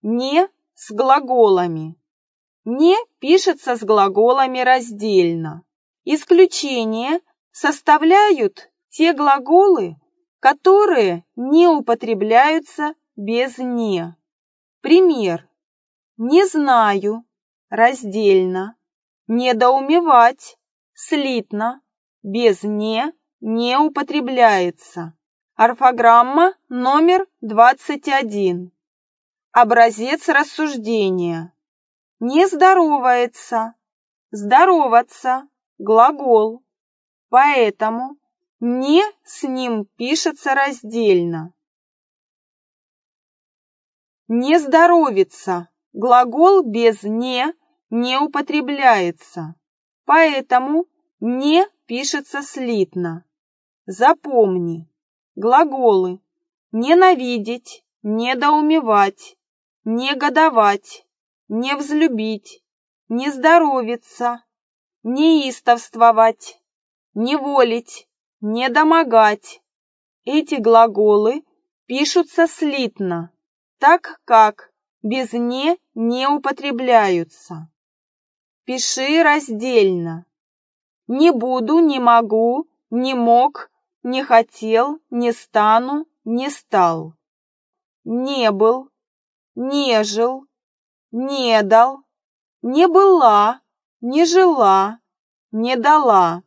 «не» с глаголами. «Не» пишется с глаголами раздельно. Исключение составляют те глаголы, которые не употребляются без «не». Пример. Не знаю – раздельно. Недоумевать – слитно. Без «не» не употребляется. Орфограмма номер 21. Образец рассуждения. Не здоровается. Здороваться – глагол. Поэтому «не» с ним пишется раздельно. Не здоровится. Глагол без «не» не употребляется. Поэтому «не» пишется слитно. Запомни. Глаголы ненавидеть, недоумевать, негодовать, не взлюбить, не здоровиться, неистовствовать, неволить, недомогать. Эти глаголы пишутся слитно, так как без «не» не употребляются. Пиши раздельно. Не буду, не могу, не мог, не хотел, не стану, не стал. Не был, не жил, не дал, не была, не жила, не дала.